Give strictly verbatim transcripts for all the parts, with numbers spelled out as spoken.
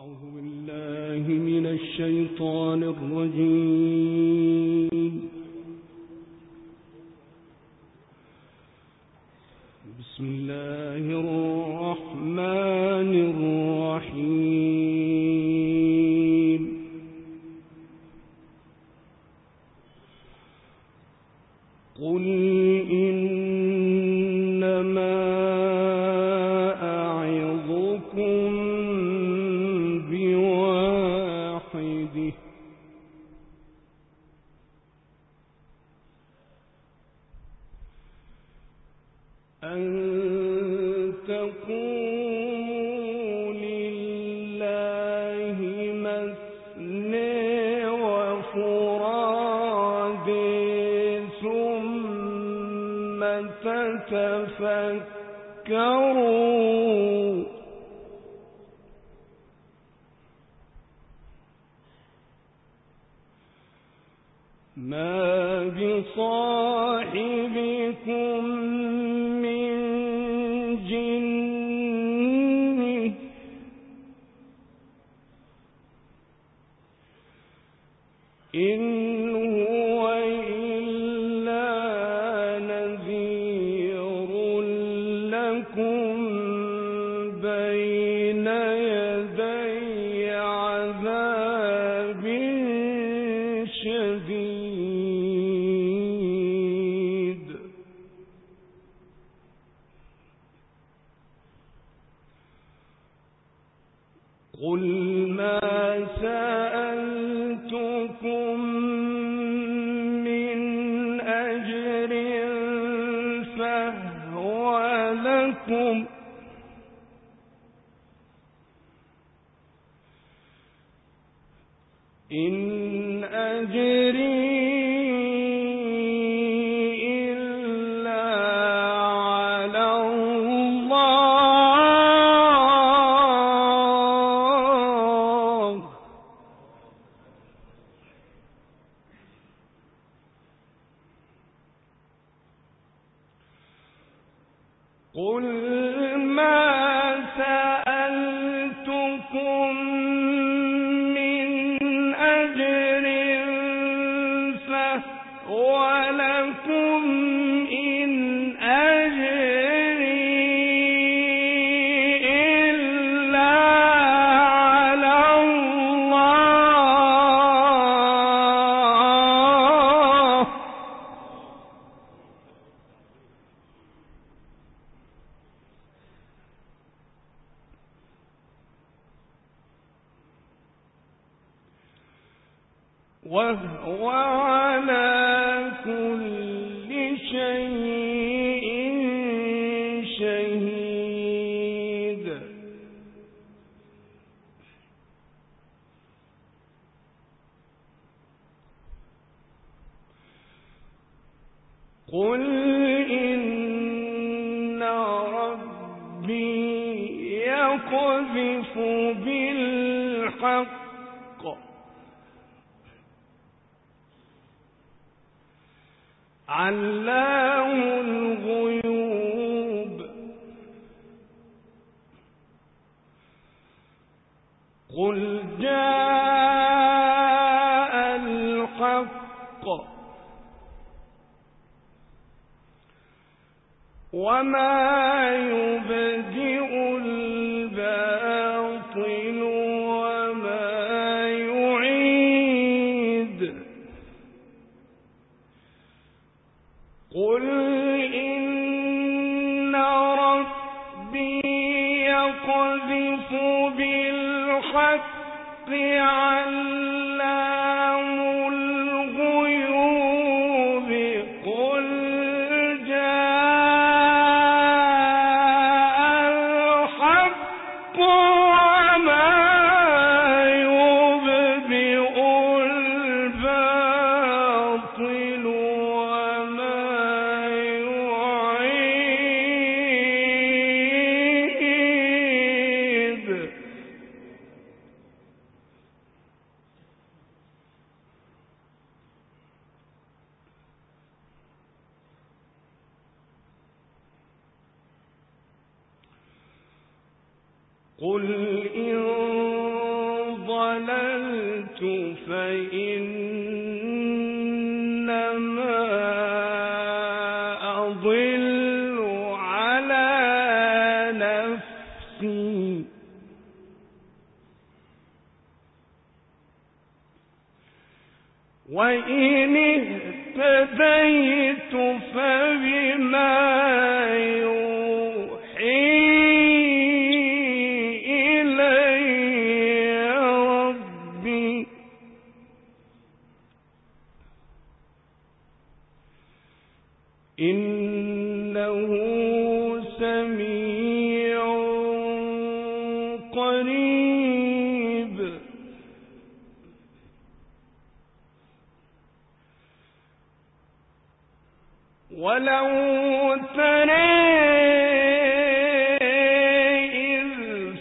أعوذ بالله من الشيطان الرجيم. بسم الله الرحمن الرحيم. قل إنما أعظكم بواحد أن تقوموا لله مثنى وفرادى ثم تتفكروا ما بصاحبكم من جنة إن هو إلا نذير لكم بين يدي عذاب شديد. قل ما سألتكم من أجر فهو لكم إن أجري إلا على الله قل ما سألتكم من أجر فهو لكم إن أجري إلا على الله وهو على كل شيء شهيد. قل إن ربي يقذف بالحق علام الغيوب. قل جاء الحق وما يبدئ الباطل وما يعيد. قل إن ربي يقذف بالحق علام الغيوب. قل جاء الحق وما يبدئ الباطل وما يعيد. قل إن ضللت فإنما أضل على نفسي وإن اهتديت فبما يوحي إلي ربي إنه سميع قريب. ولو ترى إذ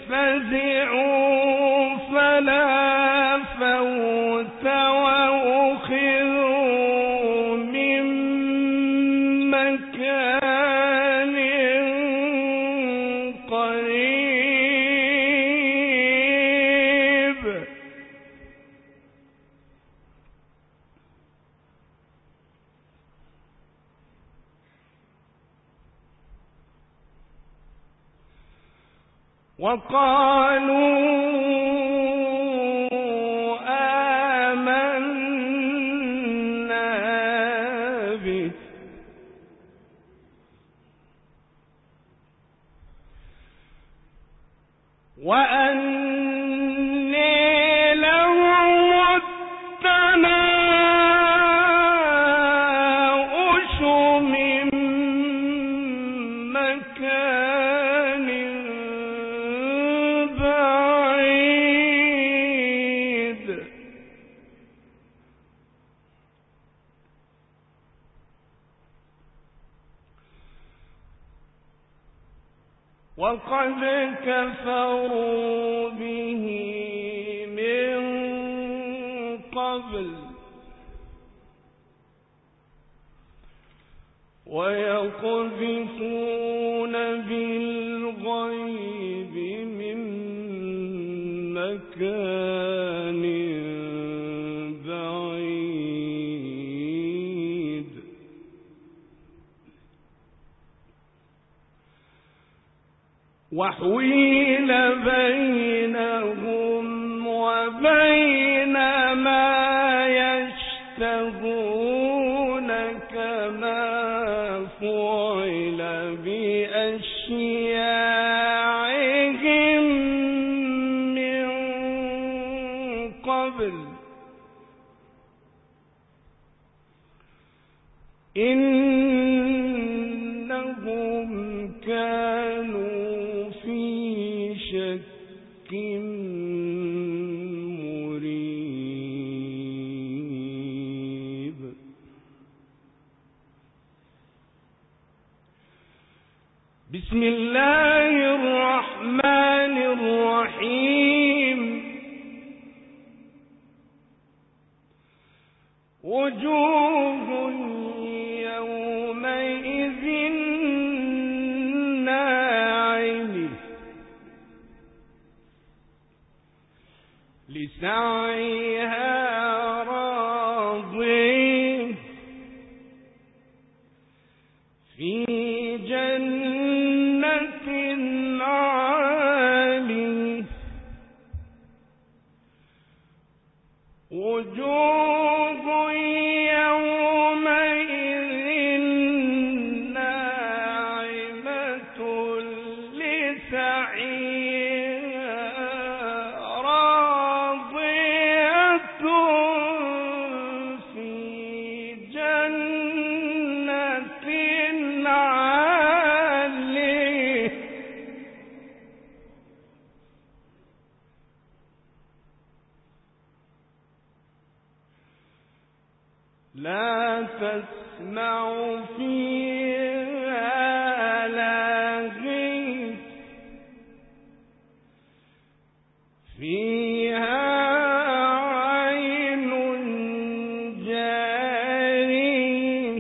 فزعوا فلا فوت وأخذوا من مكان قريب وقالوا آمنا به وأني لهم التناؤش من مكان بعيد وقد كفروا به من قبل ويقذفون بالغيب من مكان بعيد وحيل بينهم وبين ما يشتهون كما فعل بأشياعهم من قبل إنهم كانوا في شك مريب. بسم الله الرحمن الرحيم. وجوه يومئذ ناعمة لسعيها راضية في جنة عالية وجوه يومئذ ناعمة لسعيها راضية في جنة عالية لا تسمع فيها لاغية فيها عين جارية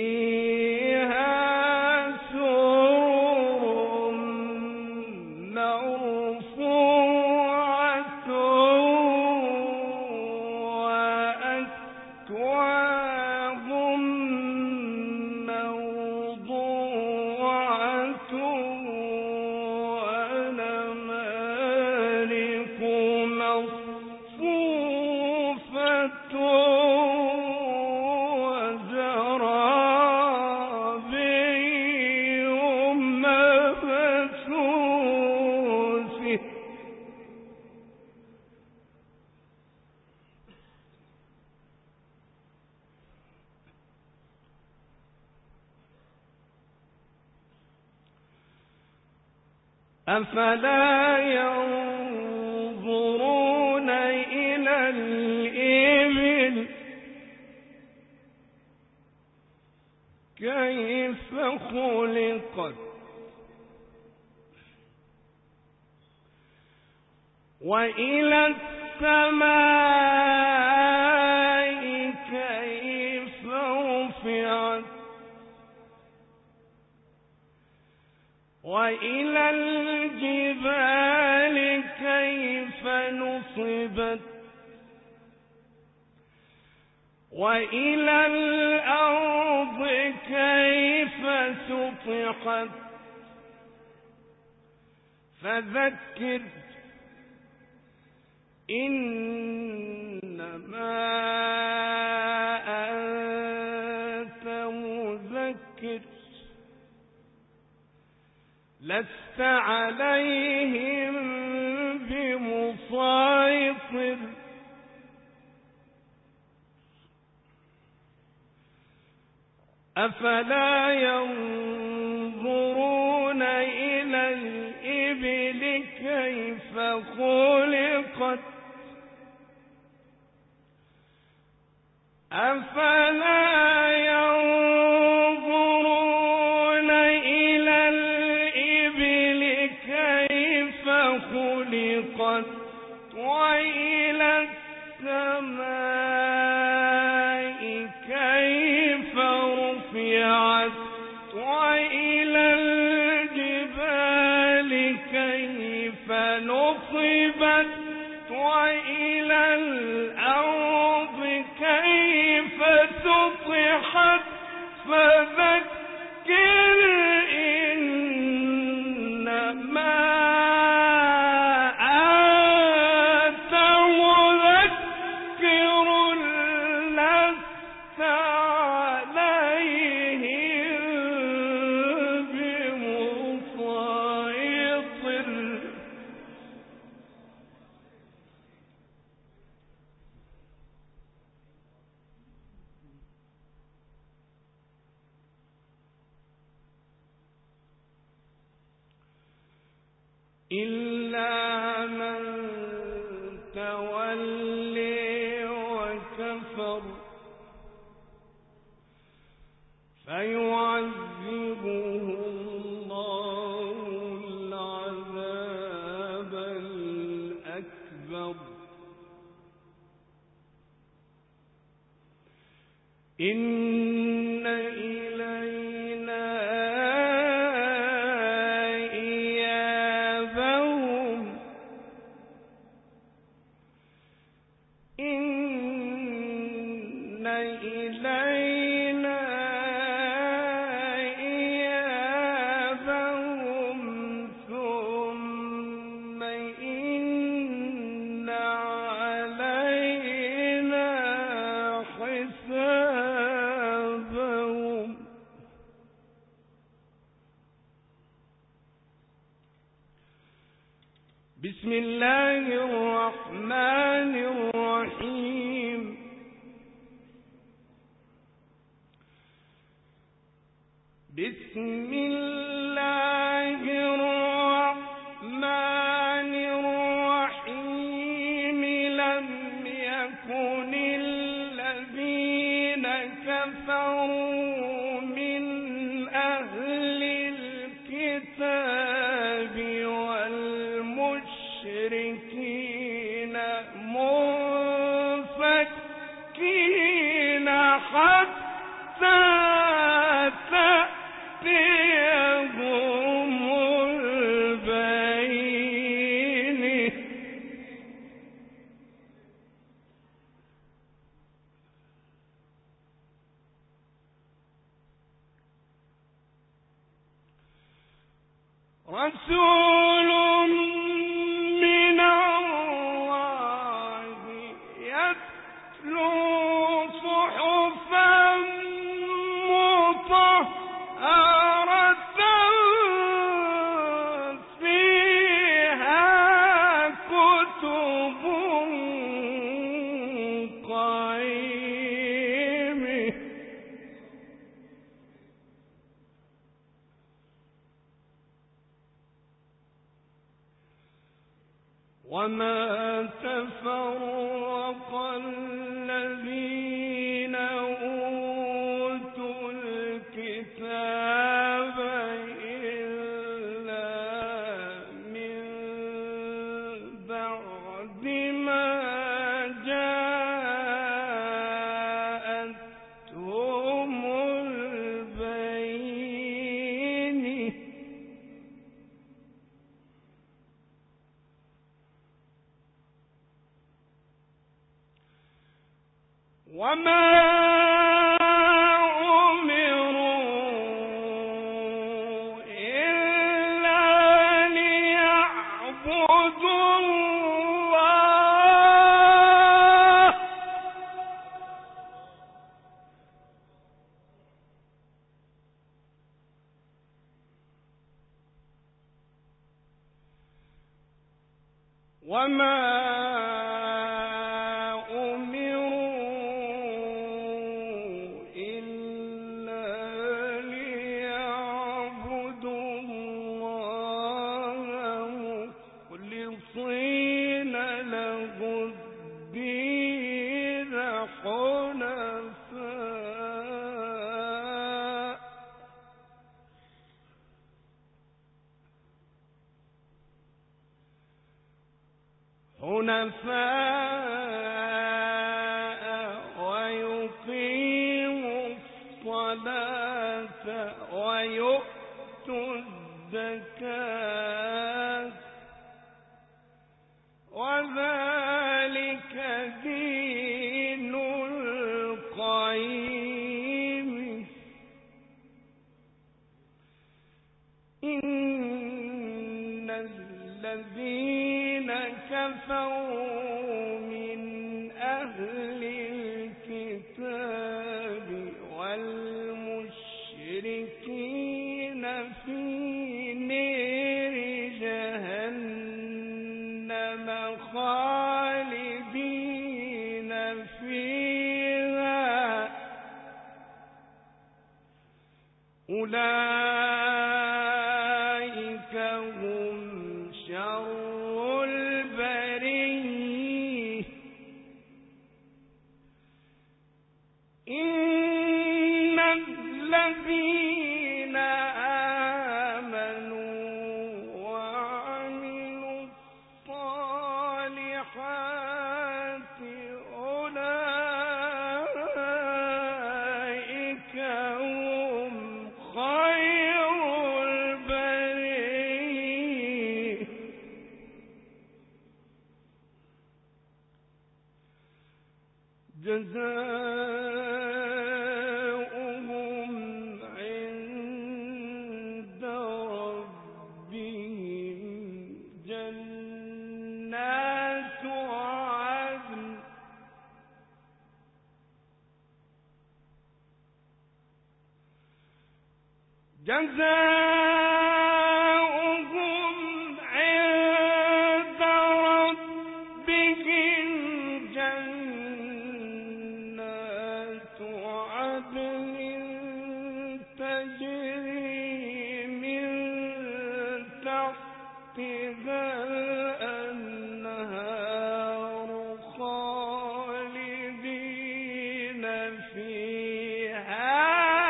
فيها سرر أفلا ينظرون إلى الإبل كيف خلقت وإلى السماء كيف رفعت وإلى الجبال كيف نصبت وإلى الأرض كيف سطحت فذكر إنما أنت مذكر لست عليهم بمسيطر أفلا ينظرون إلى الإبل كيف خلقت أفلا ينظرون إلى الإبل كيف خلقت وإلى السماء كيف رفعت وإلى الجبال كيف نصبت وإلى الأرض كيف سطحت فذكر إنما أنت مذكر لست عليهم بمسيطر إلا من تولي وكفر فيعذبه الله العذاب الأكبر إن إلينا إيابهم إن إلينا إيابهم ثم إن علينا حسابهم بسم الله الرحمن الرحيم بسم الله الرحمن الرحيم لم يكن الذين كفروا من أهل الكتاب والمشركين منفكين حتى تأتيهم البينة رسول من الله يتلو صحفا مطهرة فيها كتب قيمة وما تفرق الذين أوتوا الكتاب إلا من بعد ما جاءتهم البينة وما أمروا إلا ليعبدوا الله وما حنفاء ويقيموا الصلاة ويؤتوا الزكاة وذلك دين القيم إن الذين كفروا من أهل الكتاب والمشركين في نار جهنم خالدين فيها أولئك هم شر البرية إن الذين آمنوا وعملوا الصالحات أولئك هم خير البرية جزاؤهم عند ربهم جنات عدن جزاؤهم عند ربهم جنات عدن تجري من تحتها الأنهار خالدين فيها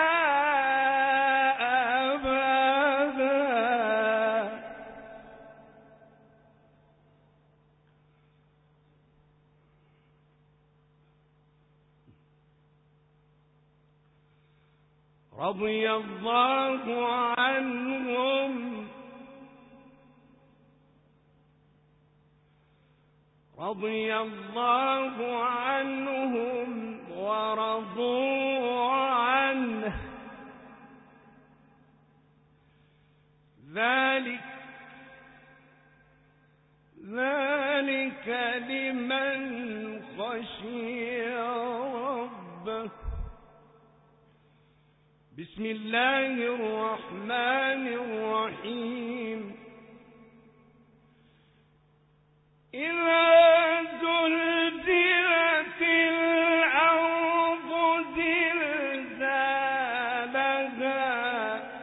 رضي الله عنهم رضي الله عنهم ورضوا عنه ذلك ذلك لمن خشي ربه بسم الله الرحمن الرحيم إذا زلزلت الأرض زلزالها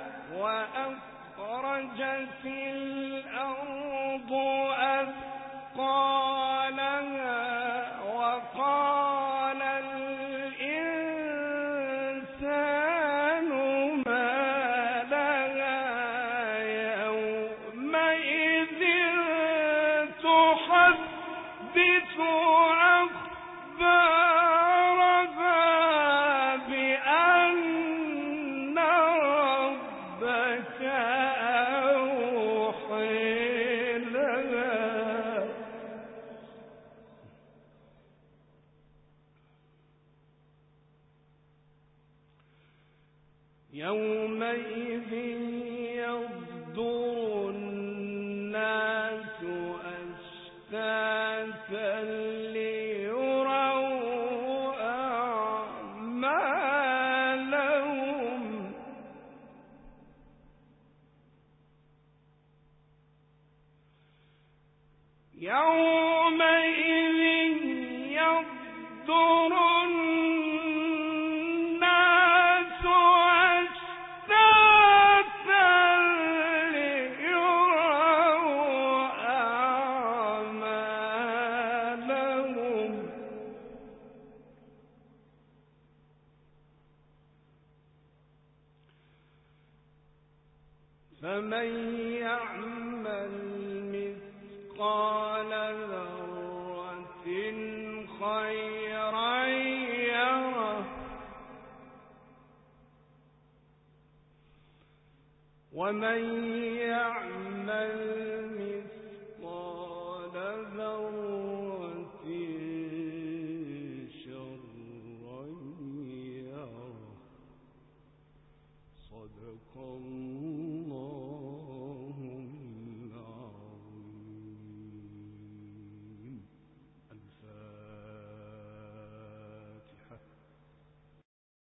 وأخرجت الأرض أثقالها أثقالها وقال الإنسان ما لها يومئذ تحدث أخبارها بأن ربك أوحي لها يومئذ يصدر الناس أشتاتا ليروا أعمالهم يومئذ يصدر الناس أشتاتا ليروا أعمالهم فمن يعمل مثقال ذرة خيرا يره ومن يعمل مثقال ذرة شرا يره صدق الله